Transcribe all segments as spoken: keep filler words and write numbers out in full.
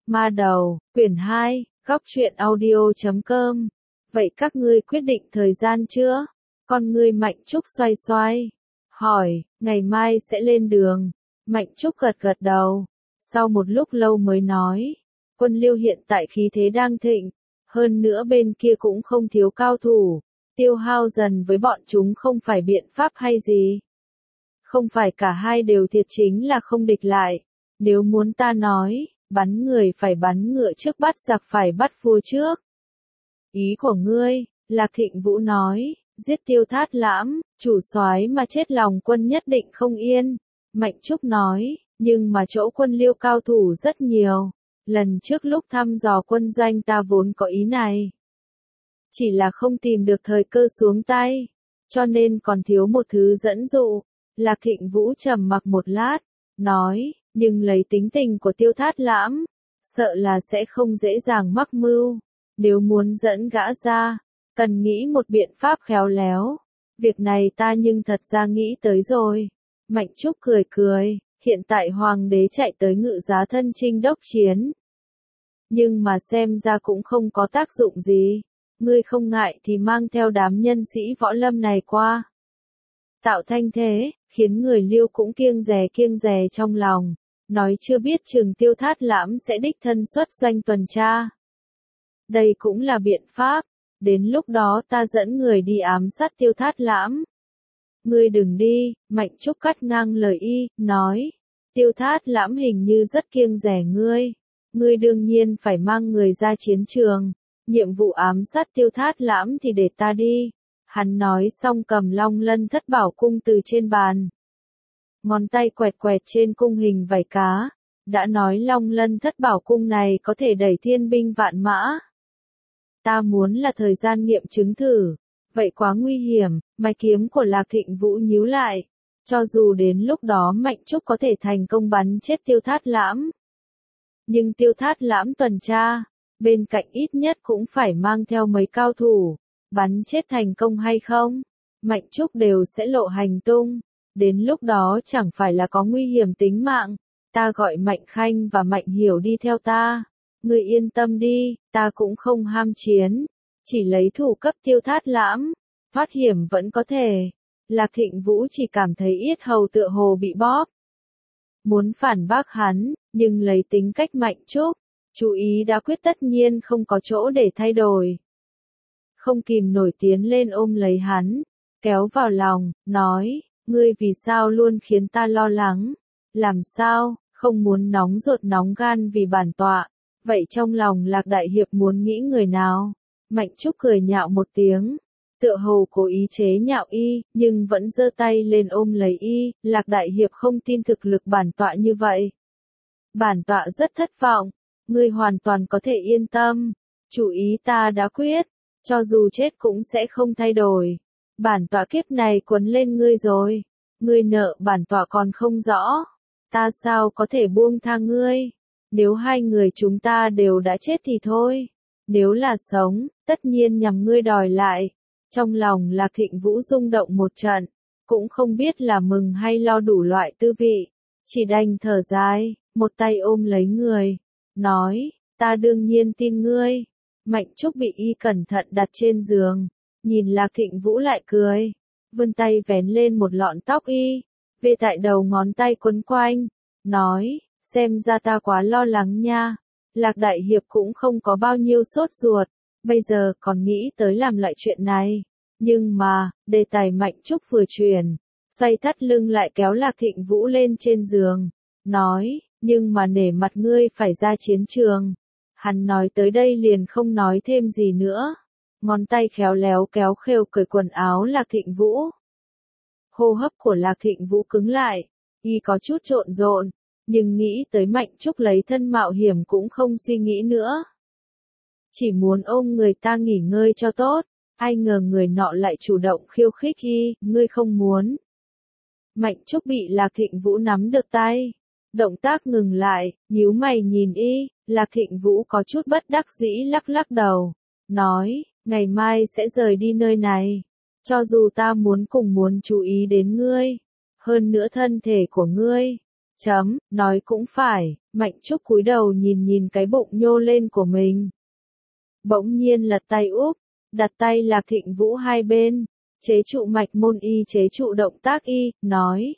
Ma đầu, quyển hai, góc truyện audio chấm com. Vậy các ngươi quyết định thời gian chưa? Con ngươi Mạnh Trúc xoay xoay. Hỏi, ngày mai sẽ lên đường. Mạnh Trúc gật gật đầu. Sau một lúc lâu mới nói. Quân Liêu hiện tại khí thế đang thịnh. Hơn nữa bên kia cũng không thiếu cao thủ. Tiêu hao dần với bọn chúng không phải biện pháp hay gì. Không phải cả hai đều thiệt chính là không địch lại. Nếu muốn ta nói, bắn người phải bắn ngựa trước bắt giặc phải bắt vua trước. Ý của ngươi, Lạc Thịnh Vũ nói, giết Tiêu Thát Lãm, chủ soái mà chết lòng quân nhất định không yên. Mạnh Trúc nói, nhưng mà chỗ quân Liêu cao thủ rất nhiều. Lần trước lúc thăm dò quân doanh ta vốn có ý này. Chỉ là không tìm được thời cơ xuống tay, cho nên còn thiếu một thứ dẫn dụ. Lạc Thịnh Vũ trầm mặc một lát, nói, nhưng lấy tính tình của Tiêu Thát Lãm, sợ là sẽ không dễ dàng mắc mưu. Nếu muốn dẫn gã ra, cần nghĩ một biện pháp khéo léo. Việc này ta nhưng thật ra nghĩ tới rồi. Mạnh Trúc cười cười, hiện tại hoàng đế chạy tới Ngự Giá Thân Chinh đốc chiến. Nhưng mà xem ra cũng không có tác dụng gì. Ngươi không ngại thì mang theo đám nhân sĩ võ lâm này qua. Tạo thanh thế, khiến người Liêu cũng kiêng dè kiêng dè trong lòng. Nói chưa biết chừng Tiêu Thát Lãm sẽ đích thân xuất doanh tuần tra. Đây cũng là biện pháp. Đến lúc đó ta dẫn người đi ám sát Tiêu Thát Lãm. Ngươi đừng đi, Mạnh Trúc cắt ngang lời y, nói. Tiêu Thát Lãm hình như rất kiêng dè ngươi. Ngươi đương nhiên phải mang người ra chiến trường. Nhiệm vụ ám sát Tiêu Thát Lãm thì để ta đi. Hắn nói xong cầm Long Lân Thất Bảo Cung từ trên bàn. Ngón tay quẹt quẹt trên cung hình vảy cá. Đã nói Long Lân Thất Bảo Cung này có thể đẩy thiên binh vạn mã. Ta muốn là thời gian nghiệm chứng thử. Vậy quá nguy hiểm, mày kiếm của Lạc Thịnh Vũ nhíu lại. Cho dù đến lúc đó Mạnh Trúc có thể thành công bắn chết Tiêu Thát Lãm. Nhưng Tiêu Thát Lãm tuần tra, bên cạnh ít nhất cũng phải mang theo mấy cao thủ. Bắn chết thành công hay không, Mạnh Trúc đều sẽ lộ hành tung. Đến lúc đó chẳng phải là có nguy hiểm tính mạng. Ta gọi Mạnh Khanh và Mạnh Hiểu đi theo ta. Ngươi yên tâm đi, ta cũng không ham chiến. Chỉ lấy thủ cấp Tiêu Thát Lãm. Thoát hiểm vẫn có thể. Lạc Thịnh Vũ chỉ cảm thấy yết hầu tựa hồ bị bóp. Muốn phản bác hắn, nhưng lấy tính cách Mạnh Trúc. Chú ý đã quyết tất nhiên không có chỗ để thay đổi. Không kìm nổi tiến lên ôm lấy hắn. Kéo vào lòng, nói. Ngươi vì sao luôn khiến ta lo lắng? Làm sao, không muốn nóng ruột nóng gan vì bản tọa. Vậy trong lòng Lạc Đại Hiệp muốn nghĩ người nào? Mạnh Trúc cười nhạo một tiếng. Tựa hồ cố ý chế nhạo y, nhưng vẫn giơ tay lên ôm lấy y. Lạc Đại Hiệp không tin thực lực bản tọa như vậy. Bản tọa rất thất vọng. Ngươi hoàn toàn có thể yên tâm. Chủ ý ta đã quyết. Cho dù chết cũng sẽ không thay đổi. Bản tọa kiếp này quấn lên ngươi rồi. Ngươi nợ bản tọa còn không rõ. Ta sao có thể buông tha ngươi? Nếu hai người chúng ta đều đã chết thì thôi. Nếu là sống, tất nhiên nhằm ngươi đòi lại. Trong lòng Lạc Thịnh Vũ rung động một trận. Cũng không biết là mừng hay lo đủ loại tư vị. Chỉ đành thở dài, một tay ôm lấy người. Nói, ta đương nhiên tin ngươi. Mạnh Trúc bị y cẩn thận đặt trên giường. Nhìn Lạc Thịnh Vũ lại cười. Vươn tay vén lên một lọn tóc y. Về tại đầu ngón tay quấn quanh. Nói, xem ra ta quá lo lắng nha. Lạc Đại Hiệp cũng không có bao nhiêu sốt ruột. Bây giờ còn nghĩ tới làm lại chuyện này. Nhưng mà, đề tài Mạnh Trúc vừa chuyển. Xoay thắt lưng lại kéo Lạc Thịnh Vũ lên trên giường. Nói, nhưng mà nể mặt ngươi phải ra chiến trường. Hắn nói tới đây liền không nói thêm gì nữa. Ngón tay khéo léo kéo khều cởi quần áo Lạc Thịnh Vũ. Hô hấp của Lạc Thịnh Vũ cứng lại. Y có chút trộn rộn. Nhưng nghĩ tới Mạnh Trúc lấy thân mạo hiểm cũng không suy nghĩ nữa. Chỉ muốn ôm người ta nghỉ ngơi cho tốt. Ai ngờ người nọ lại chủ động khiêu khích y. Ngươi không muốn. Mạnh Trúc bị Lạc Thịnh Vũ nắm được tay. Động tác ngừng lại, nhíu mày nhìn y. Lạc Thịnh Vũ có chút bất đắc dĩ lắc lắc đầu. Nói, ngày mai sẽ rời đi nơi này. Cho dù ta muốn cùng muốn chú ý đến ngươi. Hơn nữa thân thể của ngươi. Chấm, nói cũng phải, Mạnh Trúc cúi đầu nhìn nhìn cái bụng nhô lên của mình. Bỗng nhiên lật tay úp, đặt tay Lạc Thịnh Vũ hai bên, chế trụ mạch môn y chế trụ động tác y, nói.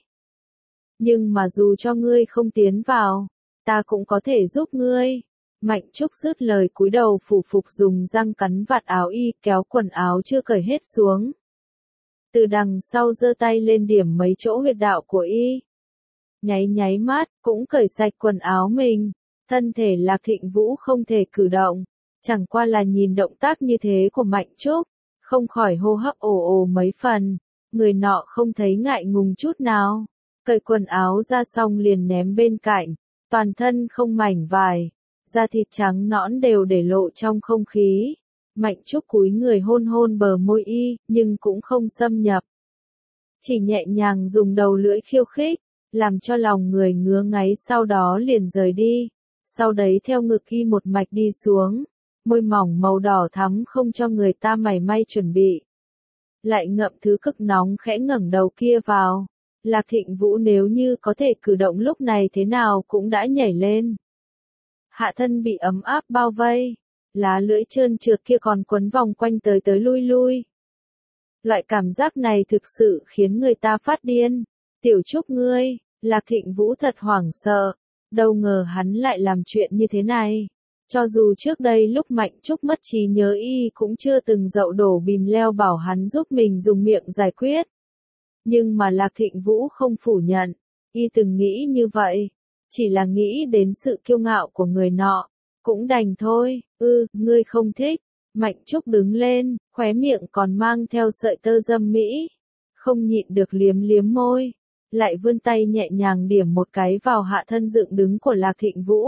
Nhưng mà dù cho ngươi không tiến vào, ta cũng có thể giúp ngươi. Mạnh Trúc dứt lời cúi đầu phủ phục dùng răng cắn vạt áo y kéo quần áo chưa cởi hết xuống. Từ đằng sau giơ tay lên điểm mấy chỗ huyệt đạo của y. Nháy nháy mắt, cũng cởi sạch quần áo mình. Thân thể Lạc Thịnh Vũ không thể cử động. Chẳng qua là nhìn động tác như thế của Mạnh Trúc, không khỏi hô hấp ồ ồ mấy phần. Người nọ không thấy ngại ngùng chút nào. Cởi quần áo ra xong liền ném bên cạnh. Toàn thân không mảnh vải. Da thịt trắng nõn đều để lộ trong không khí. Mạnh Trúc cúi người hôn hôn bờ môi y, nhưng cũng không xâm nhập. Chỉ nhẹ nhàng dùng đầu lưỡi khiêu khích, làm cho lòng người ngứa ngáy sau đó liền rời đi. Sau đấy theo ngực y một mạch đi xuống, môi mỏng màu đỏ thắm không cho người ta mảy may chuẩn bị. Lại ngậm thứ cực nóng khẽ ngẩng đầu kia vào. Lạc Thịnh Vũ nếu như có thể cử động lúc này thế nào cũng đã nhảy lên. Hạ thân bị ấm áp bao vây, lá lưỡi trơn trượt kia còn quấn vòng quanh tới tới lui lui. Loại cảm giác này thực sự khiến người ta phát điên. Tiểu Trúc ngươi, Lạc Thịnh Vũ thật hoảng sợ, đâu ngờ hắn lại làm chuyện như thế này. Cho dù trước đây lúc Mạnh Trúc mất trí nhớ y cũng chưa từng dậu đổ bìm leo bảo hắn giúp mình dùng miệng giải quyết. Nhưng mà Lạc Thịnh Vũ không phủ nhận, y từng nghĩ như vậy. Chỉ là nghĩ đến sự kiêu ngạo của người nọ, cũng đành thôi. Ư, ngươi không thích. Mạnh Trúc đứng lên, khóe miệng còn mang theo sợi tơ dâm mỹ. Không nhịn được liếm liếm môi, lại vươn tay nhẹ nhàng điểm một cái vào hạ thân dựng đứng của Lạc Thịnh Vũ.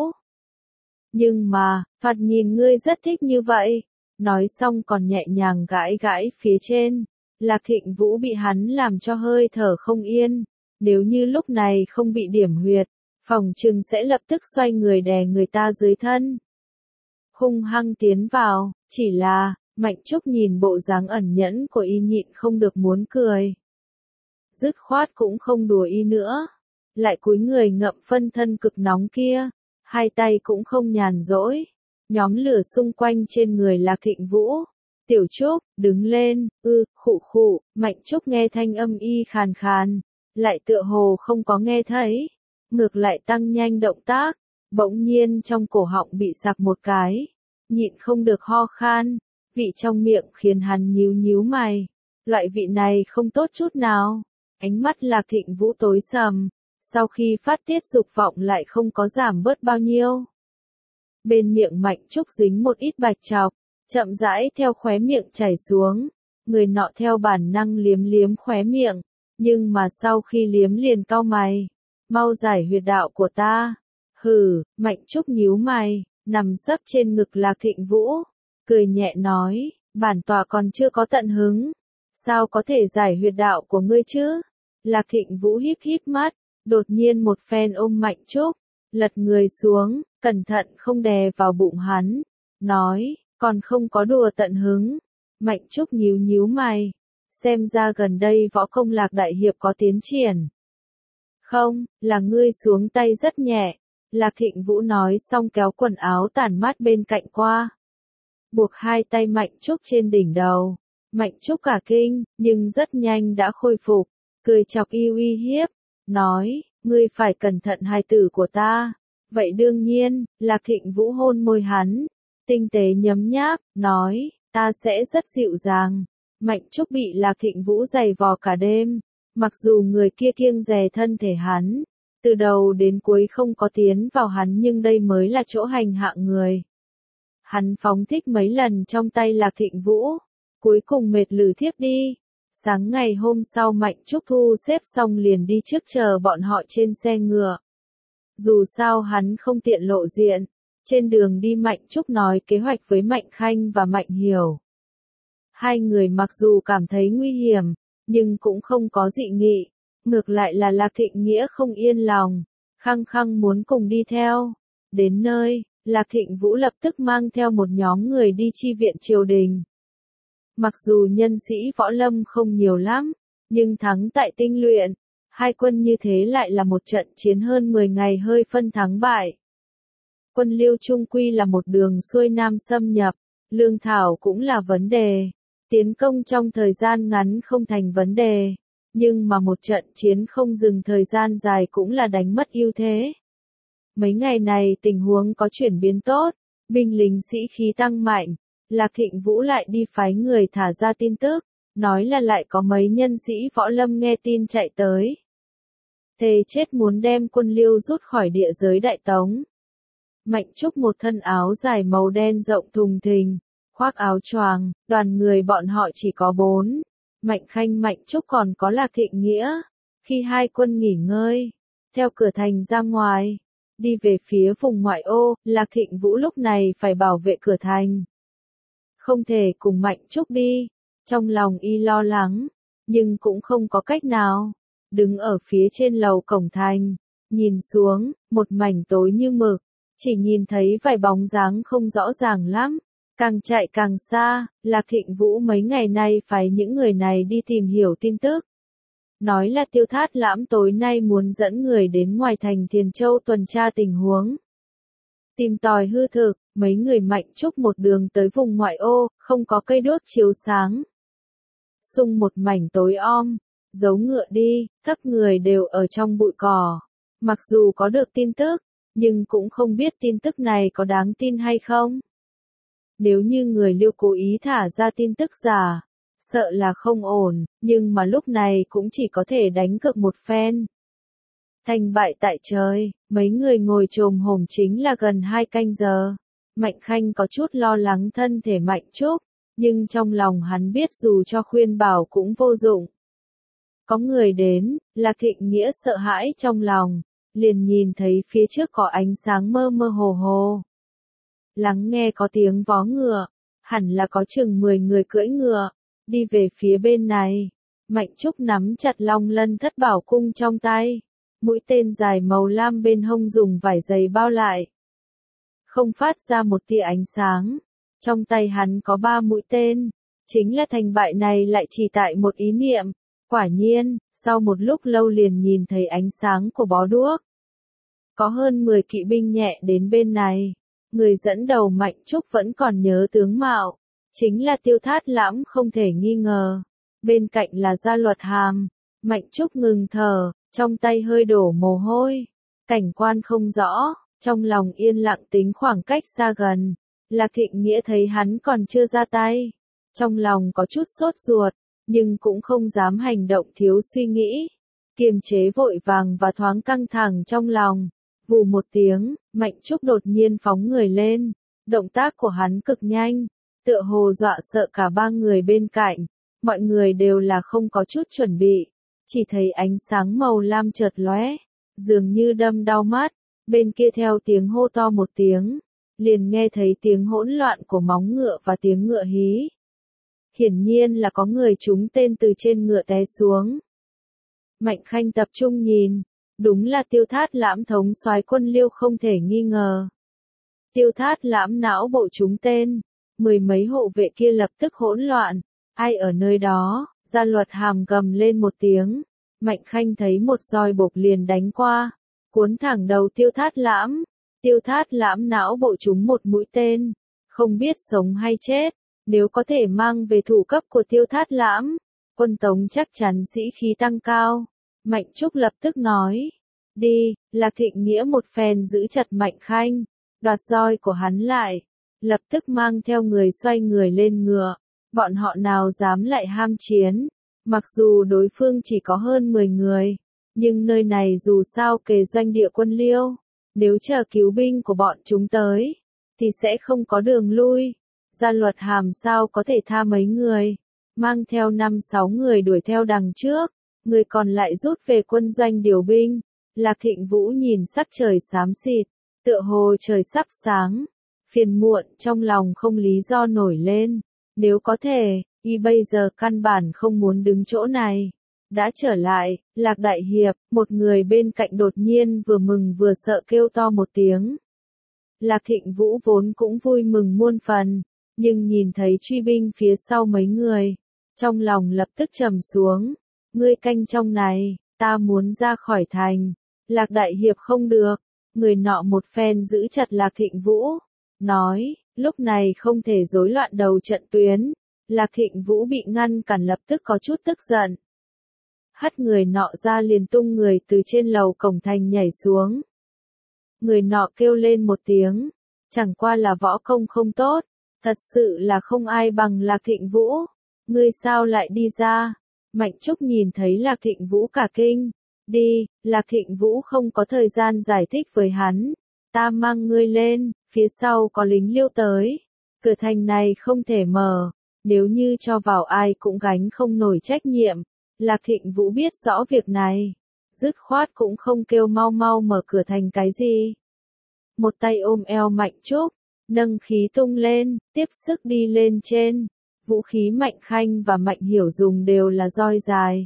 Nhưng mà, phạt nhìn ngươi rất thích như vậy. Nói xong còn nhẹ nhàng gãi gãi phía trên. Lạc Thịnh Vũ bị hắn làm cho hơi thở không yên. Nếu như lúc này không bị điểm huyệt, phòng trừng sẽ lập tức xoay người đè người ta dưới thân. Hung hăng tiến vào, chỉ là, Mạnh Trúc nhìn bộ dáng ẩn nhẫn của y nhịn không được muốn cười. Dứt khoát cũng không đùa y nữa. Lại cúi người ngậm phân thân cực nóng kia. Hai tay cũng không nhàn rỗi. Nhóm lửa xung quanh trên người Lạc Thịnh Vũ. Tiểu Trúc, đứng lên, ư, khụ khụ, Mạnh Trúc nghe thanh âm y khàn khàn. Lại tựa hồ không có nghe thấy. Ngược lại tăng nhanh động tác. Bỗng nhiên trong cổ họng bị sặc một cái. Nhịn không được ho khan. Vị trong miệng khiến hắn nhíu nhíu mày. Loại vị này không tốt chút nào. Ánh mắt Lạc Thịnh Vũ tối sầm. Sau khi phát tiết dục vọng lại không có giảm bớt bao nhiêu. Bên miệng Mạnh Trúc dính một ít bạch trọc. Chậm rãi theo khóe miệng chảy xuống. Người nọ theo bản năng liếm liếm khóe miệng. Nhưng mà sau khi liếm liền cau mày. Mau giải huyệt đạo của ta. Hừ, Mạnh Trúc nhíu mày, nằm sấp trên ngực Lạc Thịnh Vũ. Cười nhẹ nói, bản tọa còn chưa có tận hứng. Sao có thể giải huyệt đạo của ngươi chứ? Lạc Thịnh Vũ híp híp mắt, đột nhiên một phen ôm Mạnh Trúc. Lật người xuống, cẩn thận không đè vào bụng hắn. Nói, còn không có đùa tận hứng. Mạnh Trúc nhíu nhíu mày. Xem ra gần đây võ công Lạc đại hiệp có tiến triển. Không, là ngươi xuống tay rất nhẹ. Lạc Thịnh Vũ nói xong kéo quần áo tản mát bên cạnh qua. Buộc hai tay Mạnh Trúc trên đỉnh đầu. Mạnh Trúc cả kinh, nhưng rất nhanh đã khôi phục. Cười chọc y uy hiếp. Nói, ngươi phải cẩn thận hài tử của ta. Vậy đương nhiên, Lạc Thịnh Vũ hôn môi hắn. Tinh tế nhấm nháp, nói, ta sẽ rất dịu dàng. Mạnh Trúc bị Lạc Thịnh Vũ giày vò cả đêm. Mặc dù người kia kiêng dè thân thể hắn. Từ đầu đến cuối không có tiến vào hắn nhưng đây mới là chỗ hành hạ người. Hắn phóng thích mấy lần trong tay Lạc Thịnh Vũ. Cuối cùng mệt lử thiếp đi. Sáng ngày hôm sau Mạnh Trúc thu xếp xong liền đi trước chờ bọn họ trên xe ngựa. Dù sao hắn không tiện lộ diện. Trên đường đi Mạnh Trúc nói kế hoạch với Mạnh Khanh và Mạnh Hiểu. Hai người mặc dù cảm thấy nguy hiểm, nhưng cũng không có dị nghị. Ngược lại là Lạc Thịnh Nghĩa không yên lòng, khăng khăng muốn cùng đi theo. Đến nơi, Lạc Thịnh Vũ lập tức mang theo một nhóm người đi chi viện triều đình. Mặc dù nhân sĩ võ lâm không nhiều lắm, nhưng thắng tại tinh luyện, Hai quân như thế lại là một trận chiến hơn mười ngày hơi phân thắng bại. Quân Liêu trung quy là một đường xuôi nam xâm nhập, lương thảo cũng là vấn đề. Tiến công trong thời gian ngắn không thành vấn đề, nhưng mà một trận chiến không dừng thời gian dài cũng là đánh mất ưu thế. Mấy ngày này tình huống có chuyển biến tốt, binh lính sĩ khí tăng mạnh, Lạc Thịnh Vũ lại đi phái người thả ra tin tức, nói là lại có mấy nhân sĩ võ lâm nghe tin chạy tới. Thề chết muốn đem quân Liêu rút khỏi địa giới Đại Tống. Mạnh Trúc một thân áo dài màu đen rộng thùng thình, khoác áo choàng, đoàn người bọn họ chỉ có bốn. Mạnh Khanh Mạnh Trúc còn có Lạc Thịnh Nghĩa. Khi hai quân nghỉ ngơi, theo cửa thành ra ngoài, đi về phía vùng ngoại ô, Lạc Thịnh Vũ lúc này phải bảo vệ cửa thành. Không thể cùng Mạnh Trúc đi, trong lòng y lo lắng, nhưng cũng không có cách nào. Đứng ở phía trên lầu cổng thành, nhìn xuống, một mảnh tối như mực, chỉ nhìn thấy vài bóng dáng không rõ ràng lắm. Càng chạy càng xa, Lạc Thịnh Vũ mấy ngày nay phải những người này đi tìm hiểu tin tức. Nói là Tiêu Thát Lãm tối nay muốn dẫn người đến ngoài thành Thiền Châu tuần tra tình huống. Tìm tòi hư thực, mấy người Mạnh Trúc một đường tới vùng ngoại ô, không có cây đuốc chiếu sáng. Xung một mảnh tối om, giấu ngựa đi, thấp người đều ở trong bụi cỏ. Mặc dù có được tin tức, nhưng cũng không biết tin tức này có đáng tin hay không. Nếu như người Liêu cố ý thả ra tin tức giả, sợ là không ổn, nhưng mà lúc này cũng chỉ có thể đánh cược một phen. Thành bại tại trời, mấy người ngồi chồm hổm chính là gần hai canh giờ. Mạnh Khanh có chút lo lắng thân thể Mạnh Trúc, nhưng trong lòng hắn biết dù cho khuyên bảo cũng vô dụng. Có người đến, Lạc Thịnh Nghĩa sợ hãi trong lòng, liền nhìn thấy phía trước có ánh sáng mơ mơ hồ hồ. Lắng nghe có tiếng vó ngựa, hẳn là có chừng mười người cưỡi ngựa, đi về phía bên này. Mạnh Trúc nắm chặt long lân thất bảo cung trong tay, mũi tên dài màu lam bên hông dùng vải dày bao lại. Không phát ra một tia ánh sáng, trong tay hắn có ba mũi tên, chính là thành bại này lại chỉ tại một ý niệm. Quả nhiên, sau một lúc lâu liền nhìn thấy ánh sáng của bó đuốc. Có hơn mười kỵ binh nhẹ đến bên này. Người dẫn đầu Mạnh Trúc vẫn còn nhớ tướng mạo, chính là Tiêu Thát Lãm không thể nghi ngờ. Bên cạnh là Gia Luật Hàm, Mạnh Trúc ngừng thở, trong tay hơi đổ mồ hôi. Cảnh quan không rõ, trong lòng yên lặng tính khoảng cách xa gần. Lạc Thịnh Nghĩa thấy hắn còn chưa ra tay, trong lòng có chút sốt ruột, nhưng cũng không dám hành động thiếu suy nghĩ. Kiềm chế vội vàng và thoáng căng thẳng trong lòng. Vù một tiếng, Mạnh Trúc đột nhiên phóng người lên, động tác của hắn cực nhanh, tựa hồ dọa sợ cả ba người bên cạnh, mọi người đều là không có chút chuẩn bị, chỉ thấy ánh sáng màu lam chợt lóe, dường như đâm đau mắt, bên kia theo tiếng hô to một tiếng, liền nghe thấy tiếng hỗn loạn của móng ngựa và tiếng ngựa hí. Hiển nhiên là có người trúng tên từ trên ngựa té xuống. Mạnh Khanh tập trung nhìn. Đúng là Tiêu Thát Lãm thống soái quân Liêu không thể nghi ngờ. Tiêu Thát Lãm não bộ trúng tên, mười mấy hộ vệ kia lập tức hỗn loạn. Ai ở nơi đó? Gia Luật Hàm gầm lên một tiếng. Mạnh Khanh thấy một roi bộc liền đánh qua, cuốn thẳng đầu Tiêu Thát Lãm. Tiêu Thát Lãm não bộ trúng một mũi tên, không biết sống hay chết. Nếu có thể mang về thủ cấp của Tiêu Thát Lãm, quân Tống chắc chắn sĩ khí tăng cao. Mạnh Trúc lập tức nói, đi. Lạc Thịnh Nghĩa một phen giữ chặt Mạnh Khanh, đoạt roi của hắn lại, lập tức mang theo người xoay người lên ngựa. Bọn họ nào dám lại ham chiến, mặc dù đối phương chỉ có hơn mười người, nhưng nơi này dù sao kề doanh địa quân Liêu, nếu chờ cứu binh của bọn chúng tới, thì sẽ không có đường lui. Gia Luật Hàm sao có thể tha mấy người, mang theo năm sáu người đuổi theo đằng trước. Người còn lại rút về quân doanh điều binh. Lạc Thịnh Vũ nhìn sắc trời xám xịt, tựa hồ trời sắp sáng, phiền muộn trong lòng không lý do nổi lên. Nếu có thể, y bây giờ căn bản không muốn đứng chỗ này. Đã trở lại, Lạc Đại Hiệp, một người bên cạnh đột nhiên vừa mừng vừa sợ kêu to một tiếng. Lạc Thịnh Vũ vốn cũng vui mừng muôn phần, nhưng nhìn thấy truy binh phía sau mấy người, trong lòng lập tức trầm xuống. Ngươi canh trong này, ta muốn ra khỏi thành. Lạc Đại Hiệp không được. Người nọ một phen giữ chặt Lạc Thịnh Vũ, nói, lúc này không thể rối loạn đầu trận tuyến. Lạc Thịnh Vũ bị ngăn cản lập tức có chút tức giận. Hất người nọ ra liền tung người từ trên lầu cổng thành nhảy xuống. Người nọ kêu lên một tiếng, chẳng qua là võ công không tốt, thật sự là không ai bằng Lạc Thịnh Vũ. Ngươi sao lại đi ra? Mạnh Trúc nhìn thấy Lạc Thịnh Vũ cả kinh. Đi, Lạc Thịnh Vũ không có thời gian giải thích với hắn. Ta mang ngươi lên, phía sau có lính Liêu tới. Cửa thành này không thể mở, nếu như cho vào ai cũng gánh không nổi trách nhiệm. Lạc Thịnh Vũ biết rõ việc này, dứt khoát cũng không kêu mau mau mở cửa thành cái gì. Một tay ôm eo Mạnh Trúc, nâng khí tung lên, tiếp sức đi lên trên. Vũ khí Mạnh Khanh và Mạnh Hiểu dùng đều là roi dài.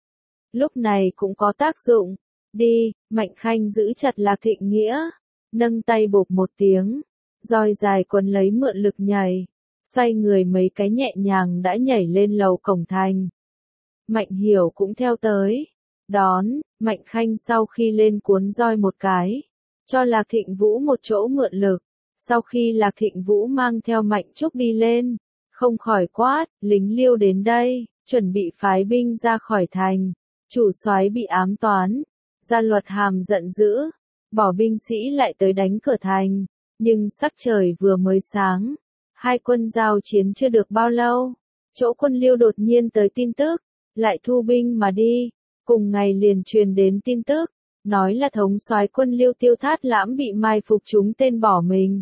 Lúc này cũng có tác dụng. Đi, Mạnh Khanh giữ chặt Lạc Thịnh Nghĩa, nâng tay bộp một tiếng, roi dài quấn lấy mượn lực nhảy, xoay người mấy cái nhẹ nhàng đã nhảy lên lầu cổng thành. Mạnh Hiểu cũng theo tới, đón, Mạnh Khanh sau khi lên cuốn roi một cái, cho Lạc Thịnh Vũ một chỗ mượn lực. Sau khi Lạc Thịnh Vũ mang theo Mạnh Trúc đi lên, không khỏi quát, lính Liêu đến đây, chuẩn bị phái binh ra khỏi thành. Chủ soái bị ám toán, Gia Luật Hàm giận dữ, bỏ binh sĩ lại tới đánh cửa thành, nhưng sắc trời vừa mới sáng, hai quân giao chiến chưa được bao lâu, chỗ quân Liêu đột nhiên tới tin tức, lại thu binh mà đi, cùng ngày liền truyền đến tin tức, nói là thống soái quân Liêu Tiêu Thát Lãm bị mai phục chúng tên bỏ mình.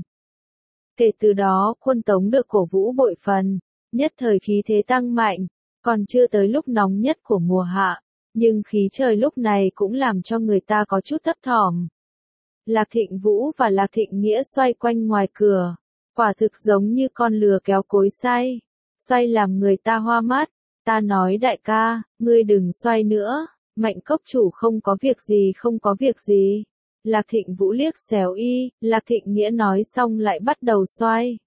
Kể từ đó quân Tống được cổ vũ bội phần, nhất thời khí thế tăng mạnh, còn chưa tới lúc nóng nhất của mùa hạ. Nhưng khí trời lúc này cũng làm cho người ta có chút thấp thỏm. Lạc Thịnh Vũ và Lạc Thịnh Nghĩa xoay quanh ngoài cửa, quả thực giống như con lừa kéo cối xay, xoay làm người ta hoa mắt. Ta nói đại ca, ngươi đừng xoay nữa, Mạnh cốc chủ không có việc gì không có việc gì. Lạc Thịnh Vũ liếc xéo y, Lạc Thịnh Nghĩa nói xong lại bắt đầu xoay.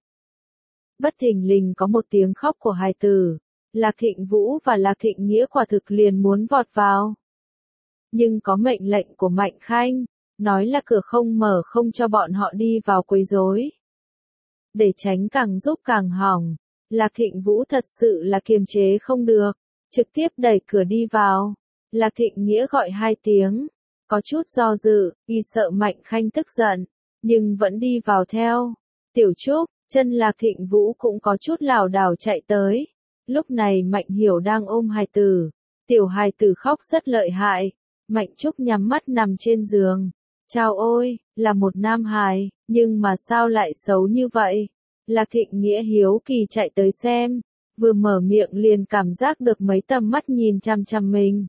Bất thình lình có một tiếng khóc của hài tử. Lạc Thịnh Vũ và Lạc Thịnh Nghĩa quả thực liền muốn vọt vào. Nhưng có mệnh lệnh của Mạnh Khanh, nói là cửa không mở không cho bọn họ đi vào quấy rối. Để tránh càng giúp càng hỏng, Lạc Thịnh Vũ thật sự là kiềm chế không được, trực tiếp đẩy cửa đi vào. Lạc Thịnh Nghĩa gọi hai tiếng, có chút do dự, y sợ Mạnh Khanh tức giận, nhưng vẫn đi vào theo. Tiểu Trúc, chân Lạc Thịnh Vũ cũng có chút lảo đảo chạy tới. Lúc này Mạnh Hiểu đang ôm hài tử, tiểu hài tử khóc rất lợi hại, Mạnh Trúc nhắm mắt nằm trên giường. Chao ôi, là một nam hài, nhưng mà sao lại xấu như vậy? Lạc Thịnh Nghĩa hiếu kỳ chạy tới xem, vừa mở miệng liền cảm giác được mấy tầm mắt nhìn chằm chằm mình.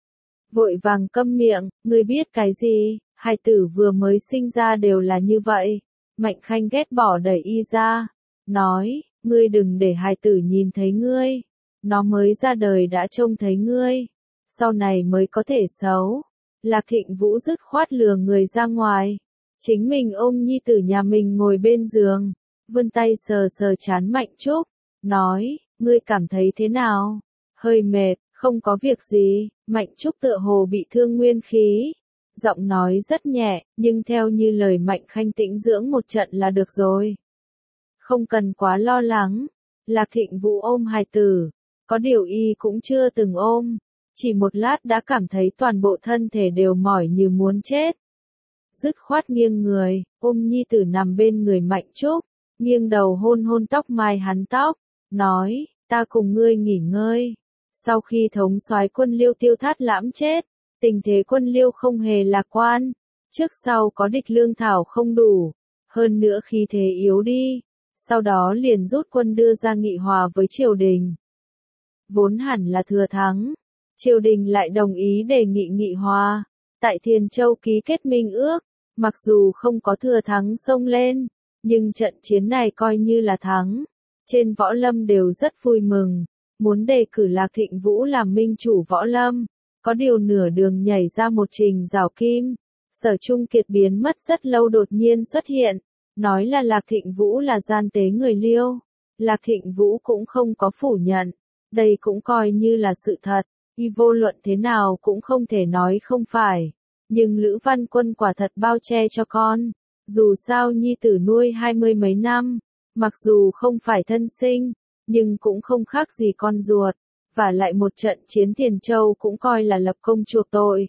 Vội vàng câm miệng, ngươi biết cái gì, hài tử vừa mới sinh ra đều là như vậy. Mạnh Khanh ghét bỏ đẩy y ra, nói, ngươi đừng để hài tử nhìn thấy ngươi, nó mới ra đời đã trông thấy ngươi, sau này mới có thể xấu. Lạc Thịnh Vũ dứt khoát lừa người ra ngoài, chính mình ôm nhi tử nhà mình ngồi bên giường, vươn tay sờ sờ trán Mạnh Trúc, nói, ngươi cảm thấy thế nào? Hơi mệt, không có việc gì. Mạnh Trúc tựa hồ bị thương nguyên khí, giọng nói rất nhẹ, nhưng theo như lời Mạnh Khanh tĩnh dưỡng một trận là được rồi. Không cần quá lo lắng. Lạc Thịnh Vũ ôm hài tử, có điều y cũng chưa từng ôm, chỉ một lát đã cảm thấy toàn bộ thân thể đều mỏi như muốn chết. Dứt khoát nghiêng người, ôm nhi tử nằm bên người Mạnh Trúc, nghiêng đầu hôn hôn tóc mai hắn tóc, nói, ta cùng ngươi nghỉ ngơi. Sau khi thống soái quân Liêu Tiêu Thát Lãm chết, tình thế quân Liêu không hề lạc quan, trước sau có địch lương thảo không đủ, hơn nữa khí thế yếu đi, sau đó liền rút quân đưa ra nghị hòa với triều đình. Vốn hẳn là thừa thắng, triều đình lại đồng ý đề nghị nghị hòa, tại Thiền Châu ký kết minh ước, mặc dù không có thừa thắng xông lên, nhưng trận chiến này coi như là thắng, trên võ lâm đều rất vui mừng. Muốn đề cử Lạc Thịnh Vũ làm minh chủ võ lâm, có điều nửa đường nhảy ra một Trình Giảo Kim, Sở Trung Kiệt biến mất rất lâu đột nhiên xuất hiện, nói là Lạc Thịnh Vũ là gian tế người Liêu. Lạc Thịnh Vũ cũng không có phủ nhận, đây cũng coi như là sự thật, Y vô luận thế nào cũng không thể nói không phải. Nhưng Lữ Văn Quân quả thật bao che cho con. Dù sao nhi tử nuôi hai mươi mấy năm, mặc dù không phải thân sinh, nhưng cũng không khác gì con ruột. Và lại một trận chiến Tiền Châu cũng coi là lập công chuộc tội.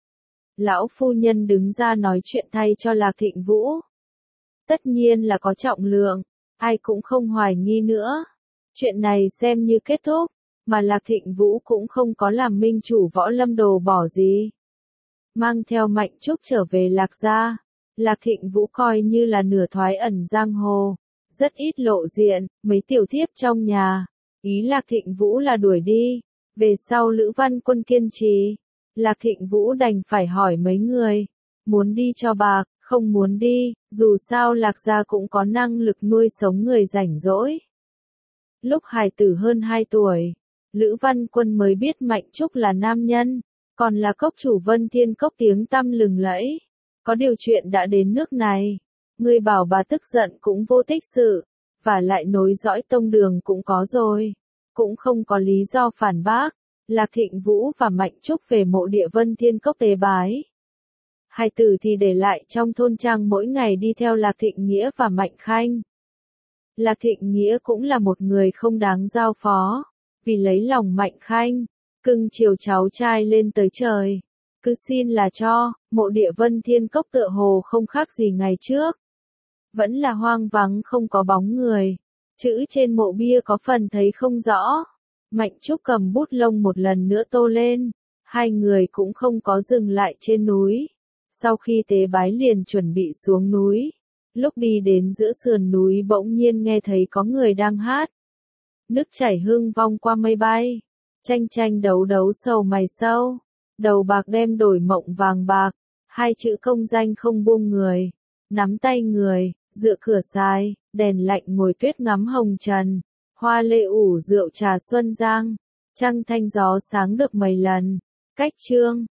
Lão phu nhân đứng ra nói chuyện thay cho Lạc Thịnh Vũ. Tất nhiên là có trọng lượng, ai cũng không hoài nghi nữa. Chuyện này xem như kết thúc, mà Lạc Thịnh Vũ cũng không có làm minh chủ Võ Lâm đồ bỏ gì. Mang theo Mạnh Trúc trở về Lạc gia, Lạc Thịnh Vũ coi như là nửa thoái ẩn giang hồ, rất ít lộ diện, mấy tiểu thiếp trong nhà. Ý Lạc Thịnh Vũ là đuổi đi, về sau Lữ Văn Quân kiên trì. Lạc Thịnh Vũ đành phải hỏi mấy người, muốn đi cho bạc, không muốn đi, dù sao Lạc gia cũng có năng lực nuôi sống người rảnh rỗi. Lúc hài tử hơn hai tuổi, Lữ Văn Quân mới biết Mạnh Trúc là nam nhân, còn là cốc chủ Vân Thiên Cốc tiếng tăm lừng lẫy. Có điều chuyện đã đến nước này, người bảo bà tức giận cũng vô tích sự, và lại nối dõi tông đường cũng có rồi, cũng không có lý do phản bác. Lạc Thịnh Vũ và Mạnh Trúc về mộ địa Vân Thiên Cốc tế bái. Hai tử thì để lại trong thôn trang mỗi ngày đi theo Lạc Thịnh Nghĩa và Mạnh Khanh. Lạc Thịnh Nghĩa cũng là một người không đáng giao phó, vì lấy lòng Mạnh Khanh, cưng chiều cháu trai lên tới trời. Cứ xin là cho, mộ địa Vân Thiên Cốc tựa hồ không khác gì ngày trước. Vẫn là hoang vắng không có bóng người, chữ trên mộ bia có phần thấy không rõ. Mạnh Trúc cầm bút lông một lần nữa tô lên, hai người cũng không có dừng lại trên núi. Sau khi tế bái liền chuẩn bị xuống núi. Lúc đi đến giữa sườn núi bỗng nhiên nghe thấy có người đang hát. Nước chảy hương vong qua mây bay, tranh tranh đấu đấu sầu mày sâu, đầu bạc đem đổi mộng vàng bạc, hai chữ công danh không buông người, nắm tay người, dựa cửa sai, đèn lạnh ngồi tuyết ngắm hồng trần, hoa lê ủ rượu trà xuân giang, trăng thanh gió sáng được mấy lần, cách chương.